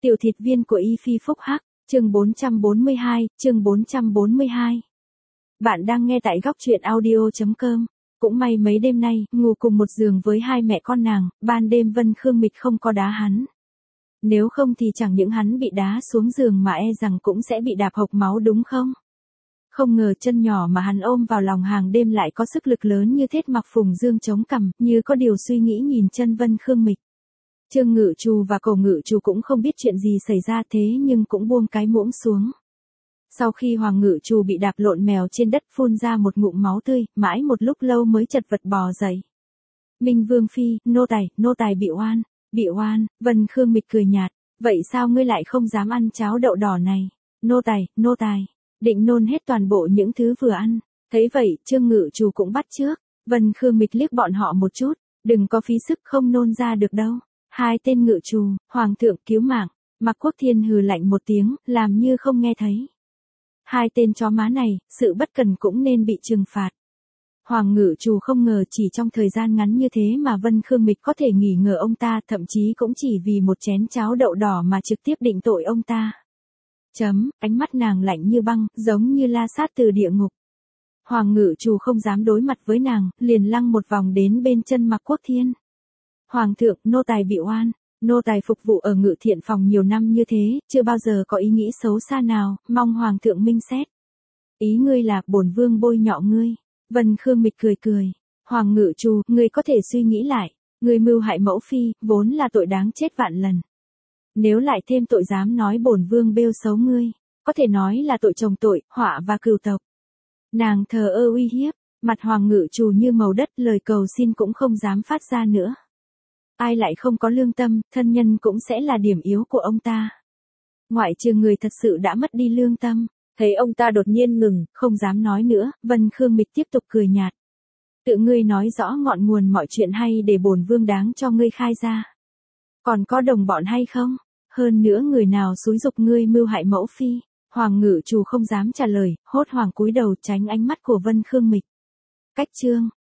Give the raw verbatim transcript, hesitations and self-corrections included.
Tiểu thịt viên của Y Phi Phúc Hắc, chương bốn trăm bốn mươi hai, chương bốn trăm bốn mươi hai. Bạn đang nghe tại góc truyện audio chấm com. Cũng may mấy đêm nay, ngủ cùng một giường với hai mẹ con nàng, ban đêm Vân Khương Mịch không có đá hắn. Nếu không thì chẳng những hắn bị đá xuống giường mà e rằng cũng sẽ bị đạp hộc máu đúng không? Không ngờ chân nhỏ mà hắn ôm vào lòng hàng đêm lại có sức lực lớn như thết mặc phùng dương chống cằm, như có điều suy nghĩ nhìn chân Vân Khương Mịch. Trương Ngự Trù và Cổ Ngự Trù cũng không biết chuyện gì xảy ra thế nhưng cũng buông cái muỗng xuống. Sau khi Hoàng Ngự Trù bị đạp lộn mèo trên đất phun ra một ngụm máu tươi, mãi một lúc lâu mới chật vật bò dậy. Minh Vương Phi, nô tài, nô tài bị oan, bị oan, Vân Khương Mịch cười nhạt, vậy sao ngươi lại không dám ăn cháo đậu đỏ này? Nô tài, nô tài, định nôn hết toàn bộ những thứ vừa ăn. Thấy vậy, Trương Ngự Trù cũng bắt chước, Vân Khương Mịch liếc bọn họ một chút, đừng có phí sức không nôn ra được đâu. Hai tên ngự trù, hoàng thượng cứu mạng, Mạc Quốc Thiên hừ lạnh một tiếng, làm như không nghe thấy. Hai tên chó má này, sự bất cần cũng nên bị trừng phạt. Hoàng ngự trù không ngờ chỉ trong thời gian ngắn như thế mà Vân Khương Mịch có thể nghỉ ngờ ông ta, thậm chí cũng chỉ vì một chén cháo đậu đỏ mà trực tiếp định tội ông ta. Chấm, ánh mắt nàng lạnh như băng, giống như la sát từ địa ngục. Hoàng ngự trù không dám đối mặt với nàng, liền lăng một vòng đến bên chân Mạc Quốc Thiên. Hoàng thượng, nô tài bị oan, nô tài phục vụ ở Ngự Thiện phòng nhiều năm như thế, chưa bao giờ có ý nghĩ xấu xa nào, mong Hoàng thượng minh xét. Ý ngươi là, bổn vương bôi nhọ ngươi. Vân Khương Mịch cười cười. Hoàng ngự trù, ngươi có thể suy nghĩ lại, ngươi mưu hại mẫu phi, vốn là tội đáng chết vạn lần. Nếu lại thêm tội dám nói bổn vương bêu xấu ngươi, có thể nói là tội chồng tội, họa và cừu tộc. Nàng thờ ơ uy hiếp, mặt Hoàng ngự trù như màu đất, lời cầu xin cũng không dám phát ra nữa. Ai lại không có lương tâm, thân nhân cũng sẽ là điểm yếu của ông ta. Ngoại trừ người thật sự đã mất đi lương tâm, thấy ông ta đột nhiên ngừng, không dám nói nữa, Vân Khương Mịch tiếp tục cười nhạt. Tự ngươi nói rõ ngọn nguồn mọi chuyện hay để bổn vương đáng cho ngươi khai ra. Còn có đồng bọn hay không? Hơn nữa người nào xúi giục ngươi mưu hại mẫu phi? Hoàng ngự trù không dám trả lời, hốt hoảng cúi đầu tránh ánh mắt của Vân Khương Mịch. Cách chương,